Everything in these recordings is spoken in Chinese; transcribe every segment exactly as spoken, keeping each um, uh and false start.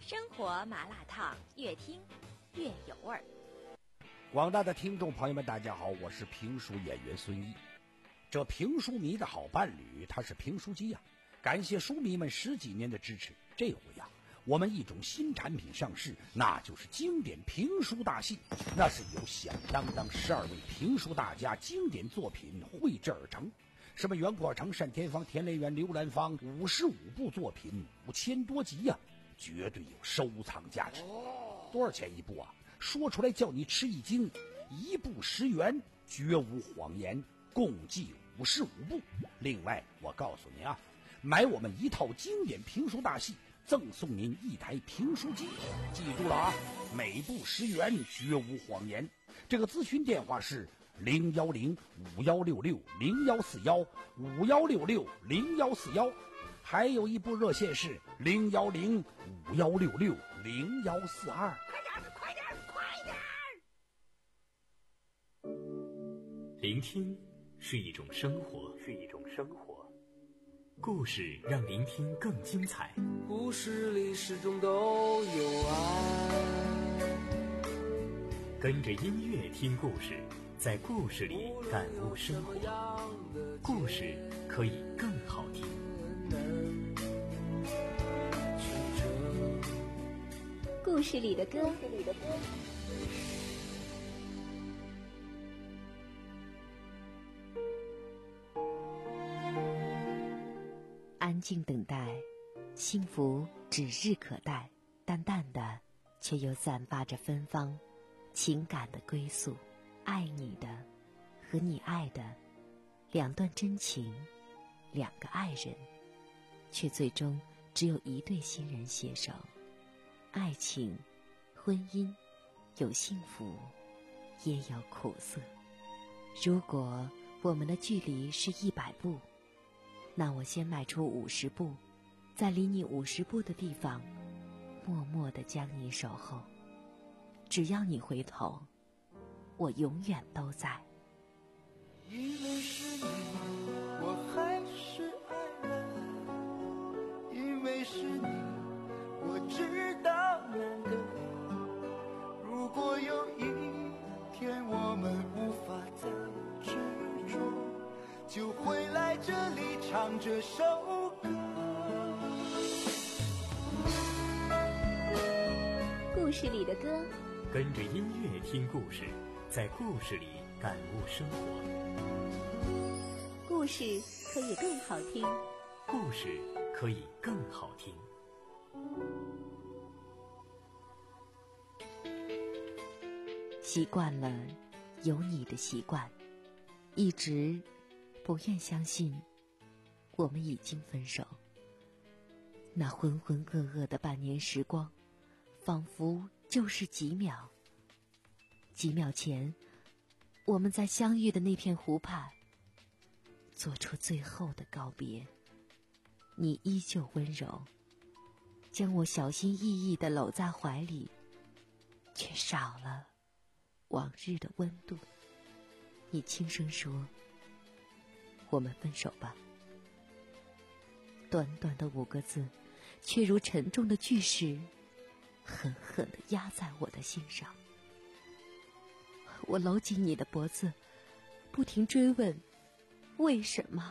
生活麻辣烫，越听越有味儿。 广大的听众朋友们，大家好，我是评书演员孙一。这评书迷的好伴侣，他是评书机呀、啊。感谢书迷们十几年的支持，这回呀、啊，我们一种新产品上市，那就是经典评书大戏。那是由响当当十二位评书大家经典作品绘制而成。什么袁阔成、单田芳、田连元、刘兰芳，五十五部作品，五千多集呀、啊，绝对有收藏价值。多少钱一部啊？说出来叫你吃一惊，一部十元，绝无谎言，共计五十五部。另外，我告诉你啊，买我们一套经典评书大戏，赠送您一台评书机。记住了啊，每部十元，绝无谎言。这个咨询电话是零幺零五幺六六零幺四幺五幺六六零幺四幺，还有一部热线是零幺零五幺六六零幺四二。 快点，快点，快点！ 聆听是一种生活，是一种生活。故事让聆听更精彩。 故事里始终都有爱。 跟着音乐听故事，在故事里感悟生活。故事可以更好听。 故事里的歌，安静等待，幸福指日可待，淡淡的却又散发着芬芳，情感的归宿。爱你的和你爱的，两段真情，两个爱人，却最终只有一对新人携手。爱情婚姻有幸福也有苦涩。如果我们的距离是一百步，那我先迈出五十步，在离你五十步的地方默默地将你守候。只要你回头，我永远都在。 因为是你，我还是爱了。因为是你，我知道难得。如果有一天我们无法再执着，就回来这里唱这首歌。 故事里的歌， 跟着音乐听故事，在故事里感悟生活。 故事可以更好听， 故事可以更好听。 习惯了有你的习惯，一直不愿相信我们已经分手。那浑浑噩噩的半年时光，仿佛就是几秒。几秒前，我们在相遇的那片湖畔做出最后的告别。你依旧温柔，将我小心翼翼地搂在怀里，却少了往日的温度。你轻声说，我们分手吧。短短的五个字，却如沉重的巨石，狠狠地压在我的心上。我搂紧你的脖子，不停追问为什么。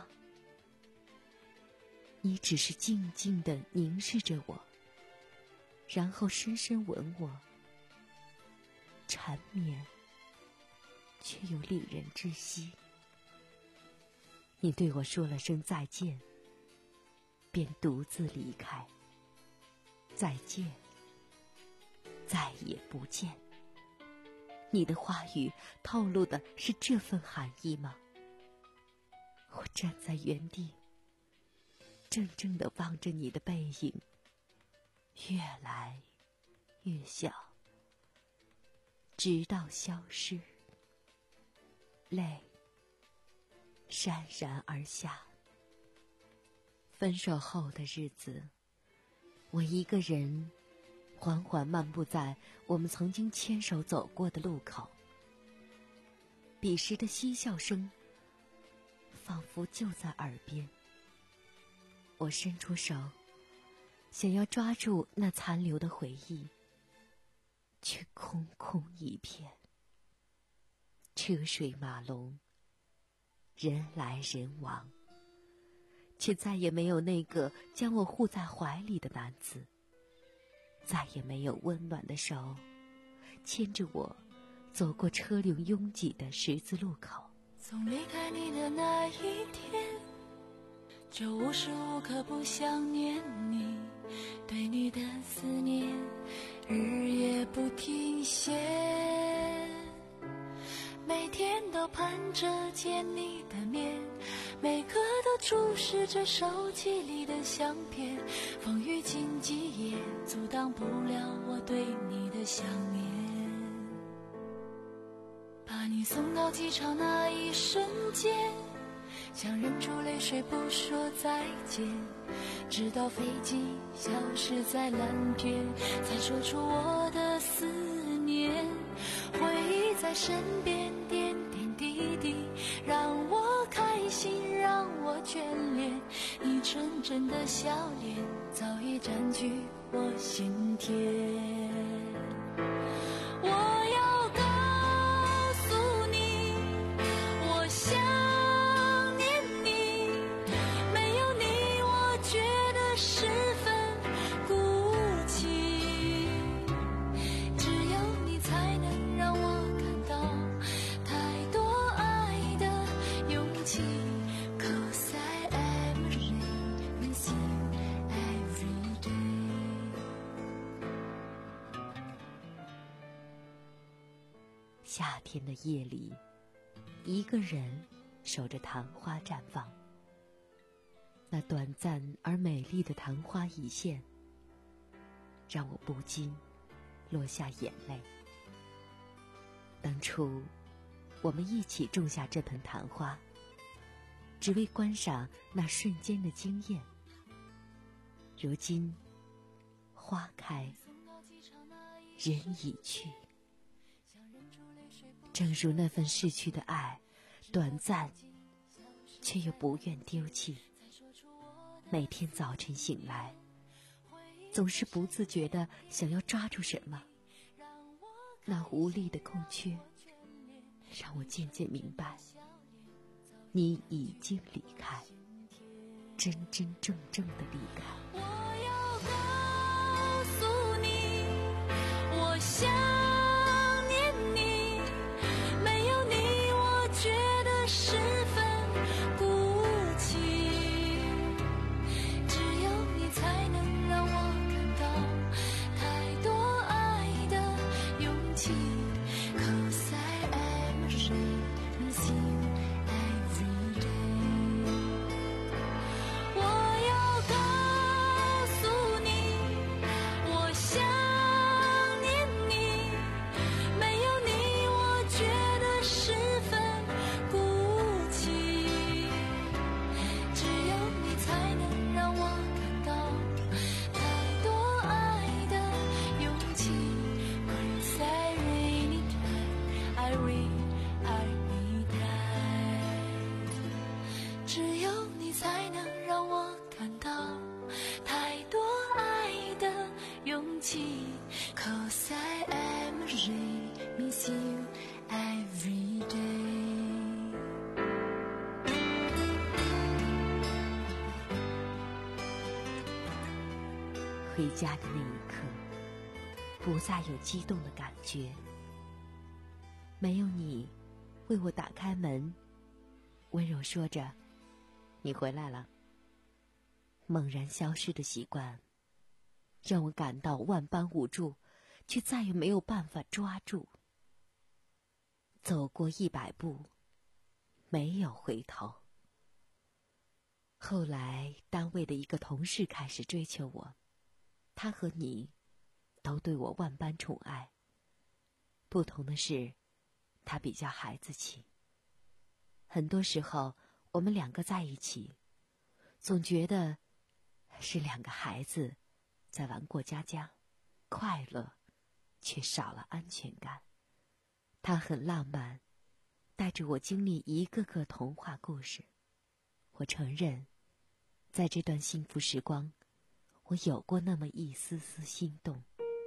你只是静静地凝视着我，然后深深吻我，缠绵却又令人窒息。你对我说了声再见，便独自离开。再见，再也不见。你的话语透露的是这份含义吗？我站在原地，怔怔地望着你的背影，越来越小，直到消失。泪潸然而下。分手后的日子，我一个人缓缓漫步在我们曾经牵手走过的路口。彼时的嬉笑声仿佛就在耳边。我伸出手， 想要抓住那残留的回忆，却空空一片。车水马龙，人来人往，却再也没有那个将我护在怀里的男子，再也没有温暖的手牵着我走过车流拥挤的十字路口。 从离开你的那一天，就无时无刻不想念你，对你的思念日夜不停歇，每天都盼着见你的面，每刻都注视着手机里的相片，风雨荆棘也阻挡不了我对你的想念。把你送到机场那一瞬间，想忍住泪水不说再见，直到飞机消失在蓝天，才说出我的思念。回忆在身边点点滴滴，让我开心，让我眷恋，你纯真的笑脸早已占据我心田。我要告诉你，我想念你，没有你我觉得十分孤寂，只有你才能让我感到太多爱的勇气。 Cause I am really miss you every day。 夏天的夜里，一个人守着昙花绽放，那短暂而美丽的昙花一现，让我不禁落下眼泪。当初我们一起种下这盆昙花，只为观赏那瞬间的惊艳。如今花开，人已去，正如那份逝去的爱，短暂却又不愿丢弃。每天早晨醒来，总是不自觉地想要抓住什么，那无力的空缺让我渐渐明白，你已经离开，真真正正的离开。 我要告诉你，我想念你，没有你我觉得十分孤寂，只有你才能让我感到太多爱的勇气。 Cause I am really miss you every day。 我要告诉你，我想念你，没有你我觉得十分孤寂，只有你才能让我感到太多爱的勇气。 Cause I really try, I really, I really try。 只有你才能让我感到太多爱的勇气。 Cause I am really miss you every day。 回家的那一刻，不再有激动的感觉，没有你为我打开门，温柔说着你回来了。猛然消失的习惯让我感到万般无助，却再也没有办法抓住。走过一百步，没有回头。后来单位的一个同事开始追求我，他和你都对我万般宠爱，不同的是他比较孩子气。很多时候我们两个在一起，总觉得是两个孩子在玩过家家，快乐却少了安全感。他很浪漫，带着我经历一个个童话故事。我承认，在这段幸福时光， 我有过那么一丝丝心动。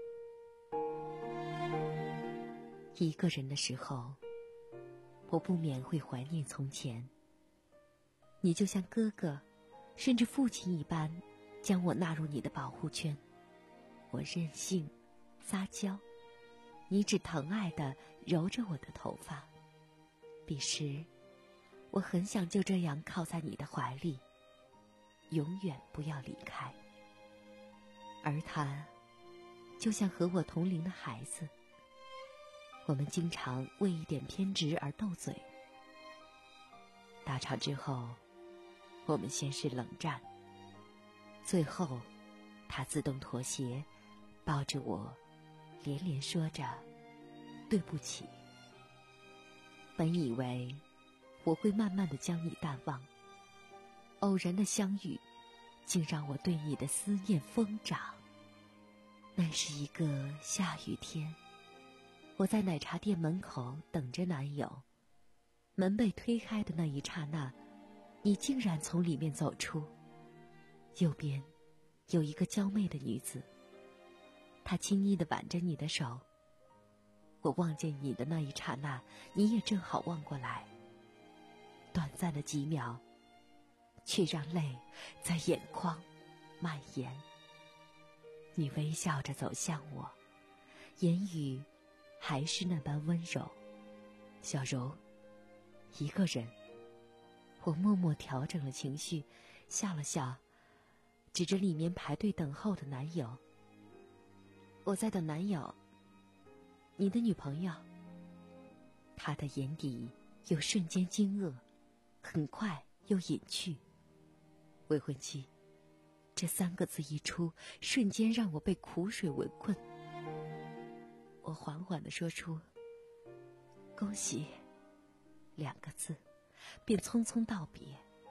一个人的时候，我不免会怀念从前。你就像哥哥，甚至父亲一般，将我纳入你的保护圈。我任性、撒娇，你只疼爱地揉着我的头发。彼时，我很想就这样靠在你的怀里，永远不要离开。而他，就像和我同龄的孩子，我们经常为一点偏执而斗嘴。大吵之后，我们先是冷战，最后他自动妥协，抱着我，连连说着对不起。本以为我会慢慢地将你淡忘，偶然的相遇竟让我对你的思念疯长。那是一个下雨天，我在奶茶店门口等着男友，门被推开的那一刹那，你竟然从里面走出。右边有一个娇媚的女子，她轻易地挽着你的手。我望见你的那一刹那，你也正好望过来。短暂的几秒，却让泪在眼眶蔓延。你微笑着走向我，言语还是那般温柔。小柔，一个人。我默默调整了情绪，笑了笑，指着里面排队等候的男友。我在等男友。你的女朋友。他的眼底有瞬间惊愕，很快又隐去。未婚妻，这三个字一出，瞬间让我被苦水围困。我缓缓地说出恭喜两个字，便匆匆道别。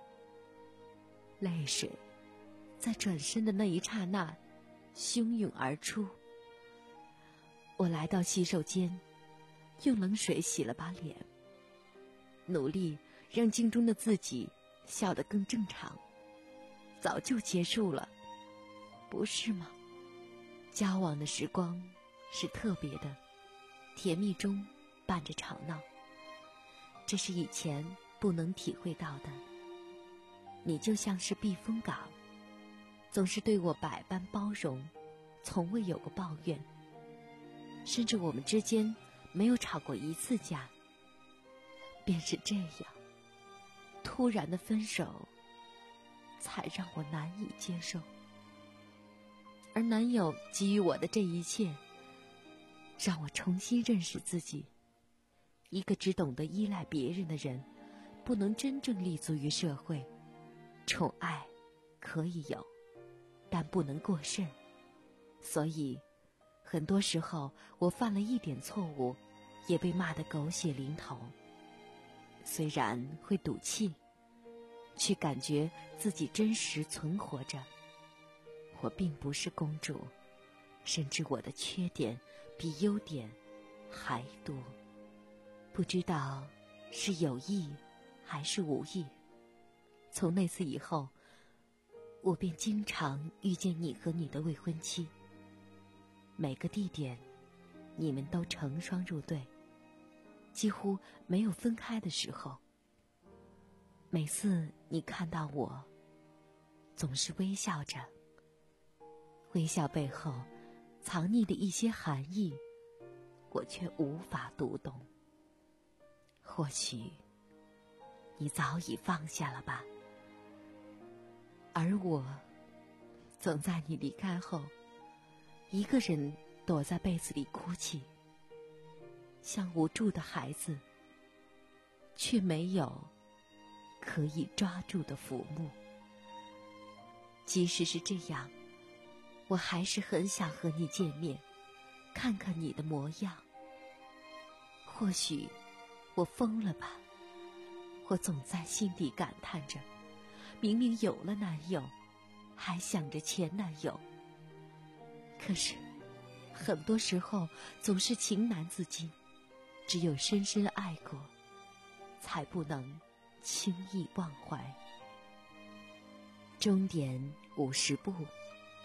泪水在转身的那一刹那汹涌而出。我来到洗手间，用冷水洗了把脸，努力让镜中的自己笑得更正常。早就结束了，不是吗？交往的时光是特别的，甜蜜中伴着吵闹，这是以前不能体会到的。你就像是避风港，总是对我百般包容，从未有过抱怨，甚至我们之间没有吵过一次架。便是这样，突然的分手才让我难以接受。而男友给予我的这一切，让我重新认识自己。一个只懂得依赖别人的人，不能真正立足于社会。宠爱可以有，但不能过甚。所以很多时候我犯了一点错误，也被骂得狗血淋头。虽然会赌气，却感觉自己真实存活着。我并不是公主，甚至我的缺点比优点还多。不知道是有意还是无意，从那次以后，我便经常遇见你和你的未婚妻。每个地点，你们都成双入对，几乎没有分开的时候。每次你看到我，总是微笑着，微笑背后藏匿的一些含义，我却无法读懂。或许你早已放下了吧，而我总在你离开后，一个人躲在被子里哭泣，像无助的孩子，却没有可以抓住的浮木。即使是这样，我还是很想和你见面，看看你的模样。或许我疯了吧，我总在心底感叹着，明明有了男友，还想着前男友。可是很多时候总是情难自禁，只有深深爱过，才不能轻易忘怀。终点五十步，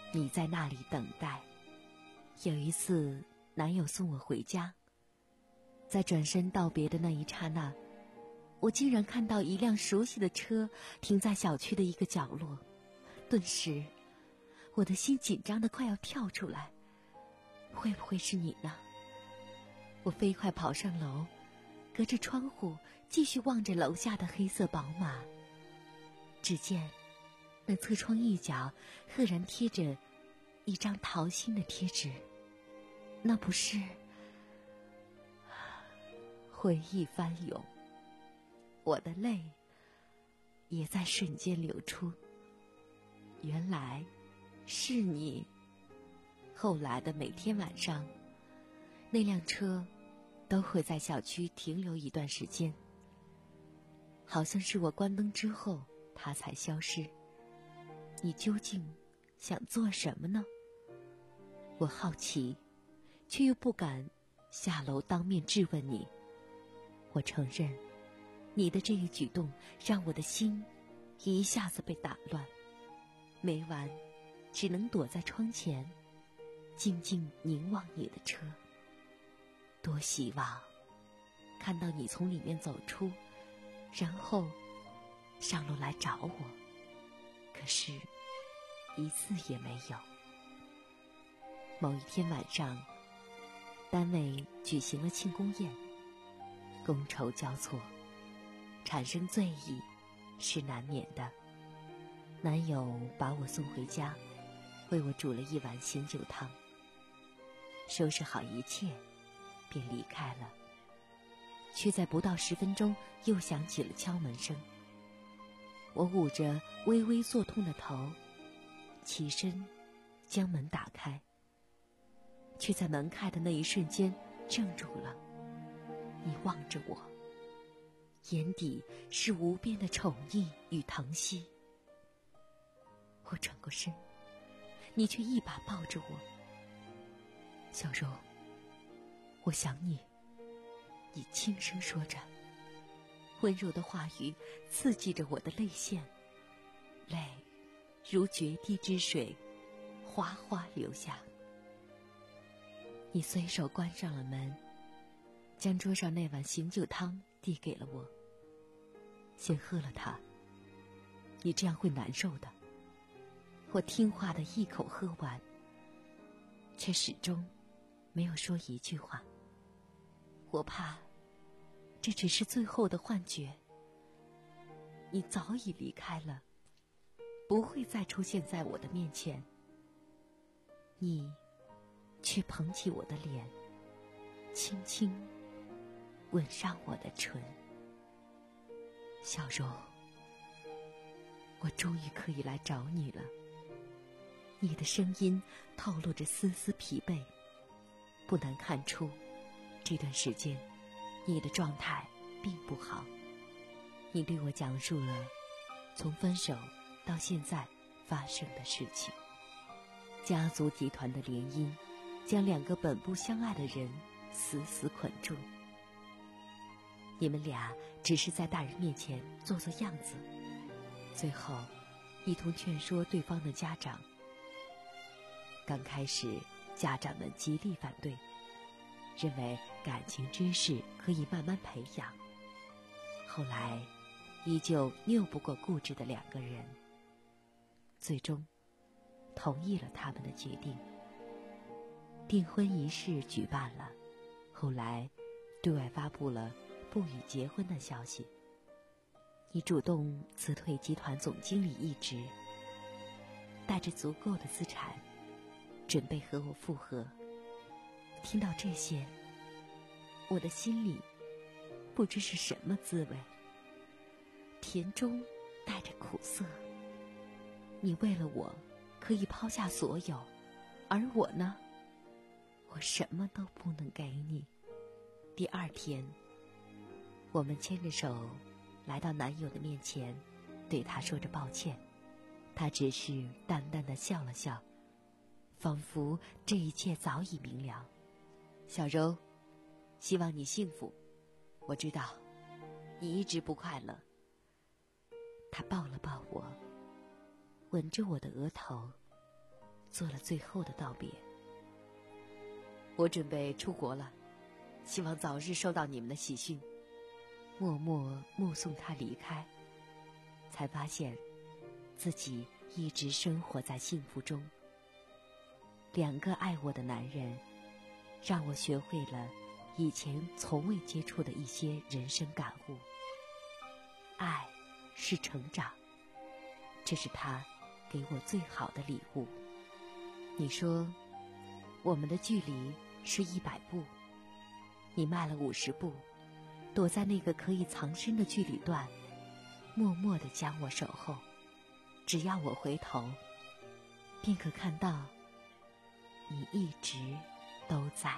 你在那里等待。有一次，男友送我回家，在转身道别的那一刹那，我竟然看到一辆熟悉的车停在小区的一个角落，顿时我的心紧张得快要跳出来。会不会是你呢？我飞快跑上楼，隔着窗户继续望着楼下的黑色宝马。只见那侧窗一角赫然贴着一张桃心的贴纸，那不是……回忆翻涌，我的泪也在瞬间流出。原来是你。后来的每天晚上，那辆车都会在小区停留一段时间，好像是我关灯之后它才消失。你究竟想做什么呢？我好奇，却又不敢下楼当面质问你。我承认，你的这一举动让我的心一下子被打乱，每晚只能躲在窗前静静凝望你的车。多希望看到你从里面走出，然后上楼来找我，可是一次也没有。某一天晚上，单位举行了庆功宴，觥筹交错，产生醉意是难免的。男友把我送回家，为我煮了一碗醒酒汤，收拾好一切便离开了。却在不到十分钟又响起了敲门声。我捂着微微作痛的头，起身将门打开，却在门开的那一瞬间怔住了。你望着我，眼底是无边的宠溺与疼惜。我转过身，你却一把抱着我。小柔，我想你。你轻声说着，温柔的话语刺激着我的泪腺，泪如决堤之水，哗哗流下。你随手关上了门，将桌上那碗醒酒汤递给了我。先喝了它，你这样会难受的。我听话的一口喝完，却始终没有说一句话。我怕这只是最后的幻觉，你早已离开了，不会再出现在我的面前。你却捧起我的脸，轻轻吻上我的唇。小柔，我终于可以来找你了。你的声音透露着丝丝疲惫，不难看出这段时间你的状态并不好。你对我讲述了从分手到现在发生的事情。家族集团的联姻将两个本不相爱的人死死捆住，你们俩只是在大人面前做做样子，最后一同劝说对方的家长。刚开始家长们极力反对，认为感情之事可以慢慢培养。后来依旧拗不过固执的两个人，最终同意了他们的决定。订婚仪式举办了，后来对外发布了不予结婚的消息。你主动辞退集团总经理一职，带着足够的资产准备和我复合。听到这些，我的心里不知是什么滋味，甜中带着苦涩。你为了我可以抛下所有，而我呢，我什么都不能给你。第二天，我们牵着手来到男友的面前，对他说着抱歉。他只是淡淡的笑了笑，仿佛这一切早已明了。小柔，希望你幸福。我知道你一直不快乐。他抱了抱我，吻着我的额头， 做了最后的道别。我准备出国了，希望早日收到你们的喜讯。默默目送他离开，才发现自己一直生活在幸福中。两个爱我的男人，让我学会了以前从未接触的一些人生感悟。爱是成长，这是他给我最好的礼物。你说我们的距离是一百步，你迈了五十步，躲在那个可以藏身的距离段，默默地将我守候。只要我回头，便可看到你一直都在。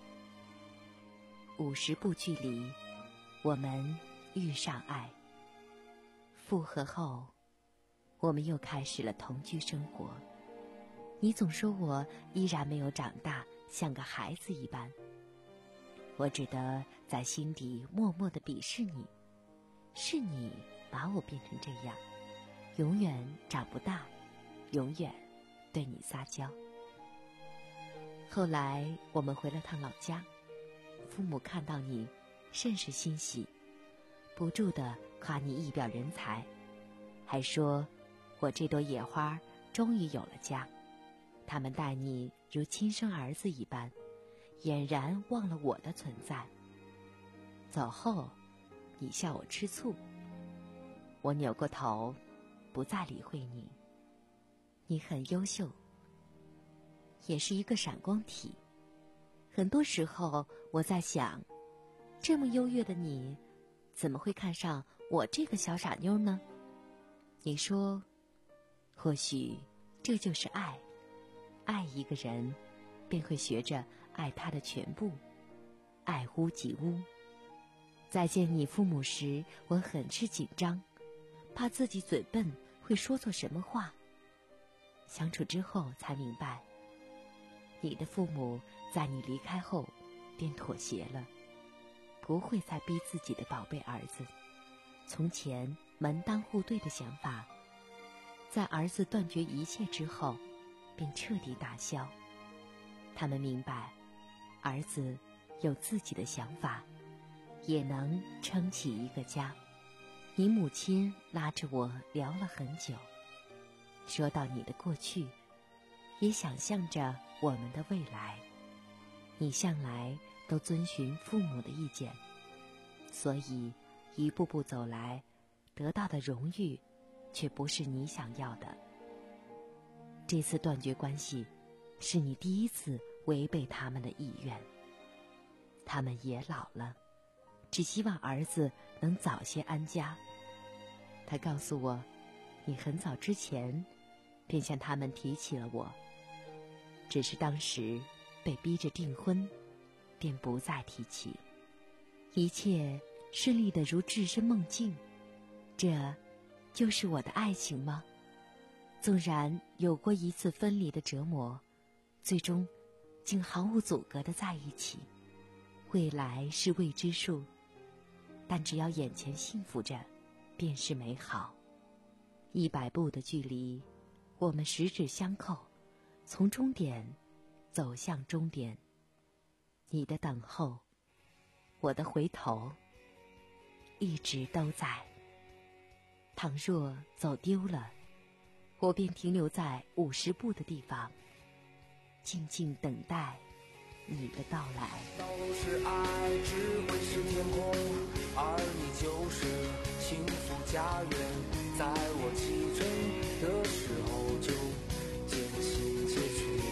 五十步距离，我们遇上爱。复合后，我们又开始了同居生活。你总说我依然没有长大，像个孩子一般。我只得在心底默默地鄙视你，是你把我变成这样，永远长不大，永远对你撒娇。后来我们回了趟老家，父母看到你甚是欣喜，不住地夸你一表人才，还说我这朵野花终于有了家。他们待你如亲生儿子一般，俨然忘了我的存在。走后，你笑我吃醋，我扭过头，不再理会你。你很优秀，也是一个闪光体。很多时候我在想，这么优越的你，怎么会看上我这个小傻妞呢？你说，或许这就是爱。爱一个人，便会学着爱他的全部，爱屋及乌。在见你父母时，我很是紧张，怕自己嘴笨会说错什么话。相处之后才明白，你的父母在你离开后便妥协了，不会再逼自己的宝贝儿子。从前门当户对的想法，在儿子断绝一切之后便彻底打消。他们明白，儿子有自己的想法，也能撑起一个家。你母亲拉着我聊了很久，说到你的过去，也想象着我们的未来。你向来都遵循父母的意见，所以一步步走来，得到的荣誉却不是你想要的。这次断绝关系，是你第一次违背他们的意愿。他们也老了，只希望儿子能早些安家。他告诉我，你很早之前便向他们提起了我，只是当时被逼着订婚，便不再提起。一切顺利得如置身梦境，这就是我的爱情吗？纵然有过一次分离的折磨，最终竟毫无阻隔地在一起。未来是未知数，但只要眼前幸福着，便是美好。一百步的距离，我们十指相扣，从终点走向终点。你的等候，我的回头，一直都在。倘若走丢了，我便停留在五十步的地方，静静等待你的到来。 都是爱，只会是天空，而你就是幸福家园。在我启程的时候就渐行渐去。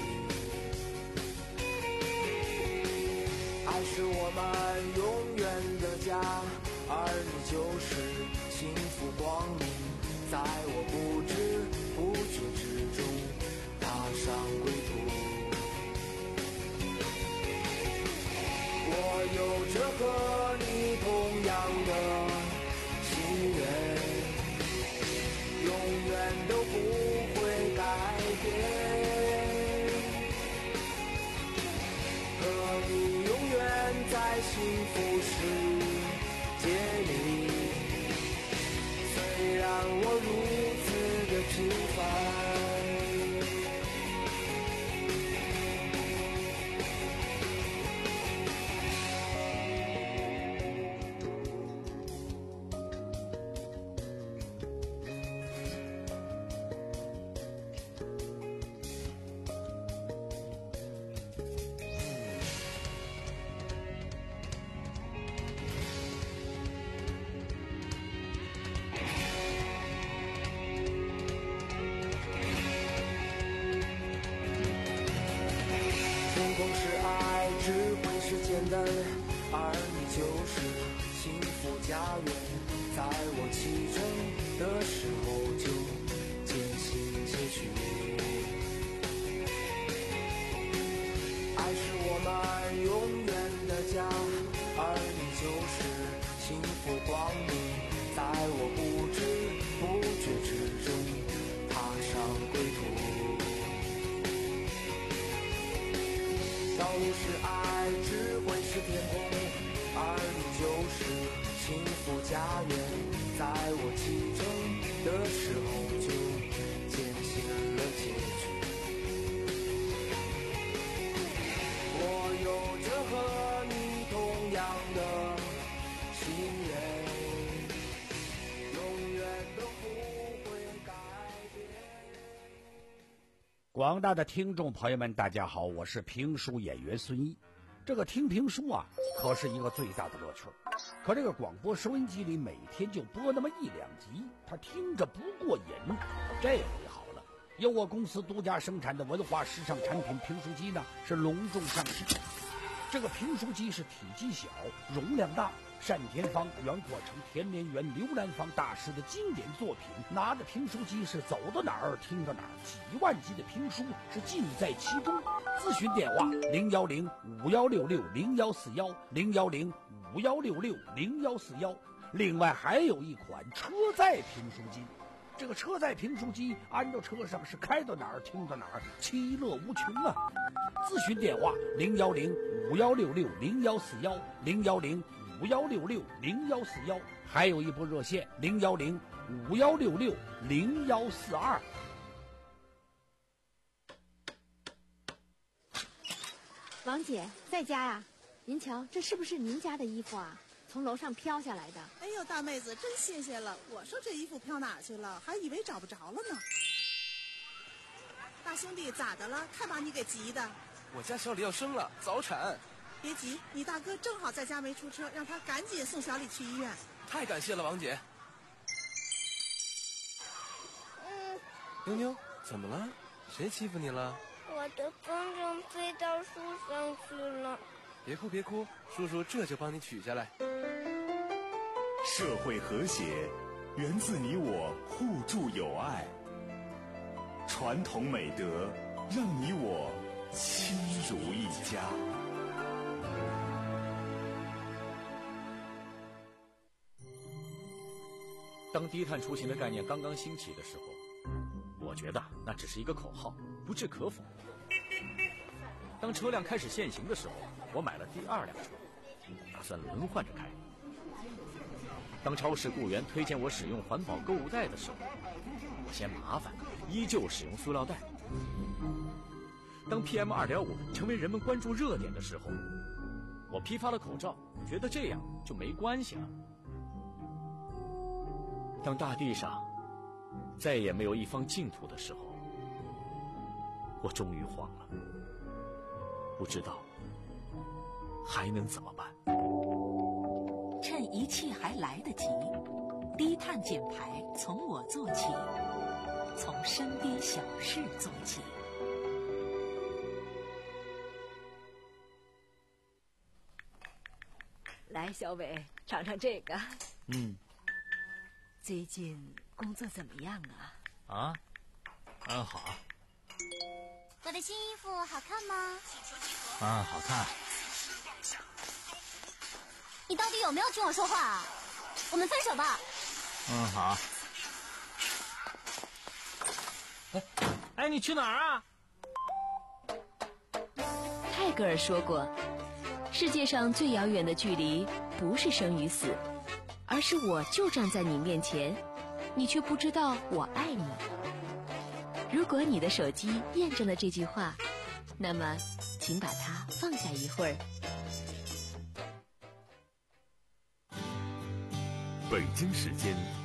爱是我们永远的家，而你就是幸福光明。在我不知不觉之中踏上归途。我有着和你同样的心愿，永远都不会改变，和你永远在幸福世界里。虽然我如此的平凡， 只会是简单，而你就是幸福家园。在我启程的时候就渐行渐去。爱是我们永远的家，而你就是幸福光明。在我不知不觉之中踏上归途。道路是爱，只会是天空，而你就是幸福家园。在我启程的时候就渐行了结局。我有着和你同样的心愿，永远都不会改变。 广大的听众朋友们大家好，我是评书演员孙一。这个听评书啊可是一个最大的乐趣，可这个广播收音机里每天就播那么一两集，他听着不过瘾。这回好了，由我公司独家生产的文化时尚产品评书机呢是隆重上市。这个评书机是体积小，容量大，单田芳、袁阔成、田连元、刘兰芳大师的经典作品。拿着评书机是走到哪儿听到哪儿，几万集的评书是尽在其中。咨询电话零幺零五幺六六零幺四幺零幺零五幺六六零幺四幺。另外还有一款车载评书机，这个车载评书机安到车上是开到哪儿听到哪儿，其乐无穷啊！咨询电话零幺零五幺六六零幺四幺零幺零五幺六六零幺四幺，还有一部热线零幺零五幺六六零幺四二。 王姐在家呀？您瞧，这是不是您家的衣服啊？从楼上飘下来的。 哎呦，大妹子，真谢谢了！我说这衣服飘哪去了，还以为找不着了呢。大兄弟，咋的了？看把你给急的。 我家小李要生了，早产。 别急，你大哥正好在家没出车，让他赶紧送小李去医院。 太感谢了，王姐。 嗯， 妞妞，怎么了？谁欺负你了？ 我的风筝飞到树上去了。 别哭别哭，叔叔这就帮你取下来。 社会和谐源自你我互助友爱，传统美德让你我亲如一家。 当低碳出行的概念刚刚兴起的时候，我觉得那只是一个口号，不置可否。当车辆开始限行的时候，我买了第二辆车，打算轮换着开。当超市雇员推荐我使用环保购物袋的时候，我嫌麻烦，依旧使用塑料袋。当 P M 二点五 成为人们关注热点的时候，我批发了口罩，觉得这样就没关系了。当大地上再也没有一方净土的时候，我终于慌了，不知道还能怎么办。 趁一切还来得及，低碳减排从我做起，从身边小事做起。 来，小伟，尝尝这个。 嗯。 最近工作怎么样啊？ 啊，嗯，好。 我的新衣服好看吗？ 嗯，好看。 你到底有没有听我说话啊？我们分手吧。 嗯，好。哎，哎，你去哪儿啊？ 泰戈尔说过，世界上最遥远的距离不是生与死，而是我就站在你面前，你却不知道我爱你。如果你的手机验证了这句话，那么请把它放下一会儿。 北京时间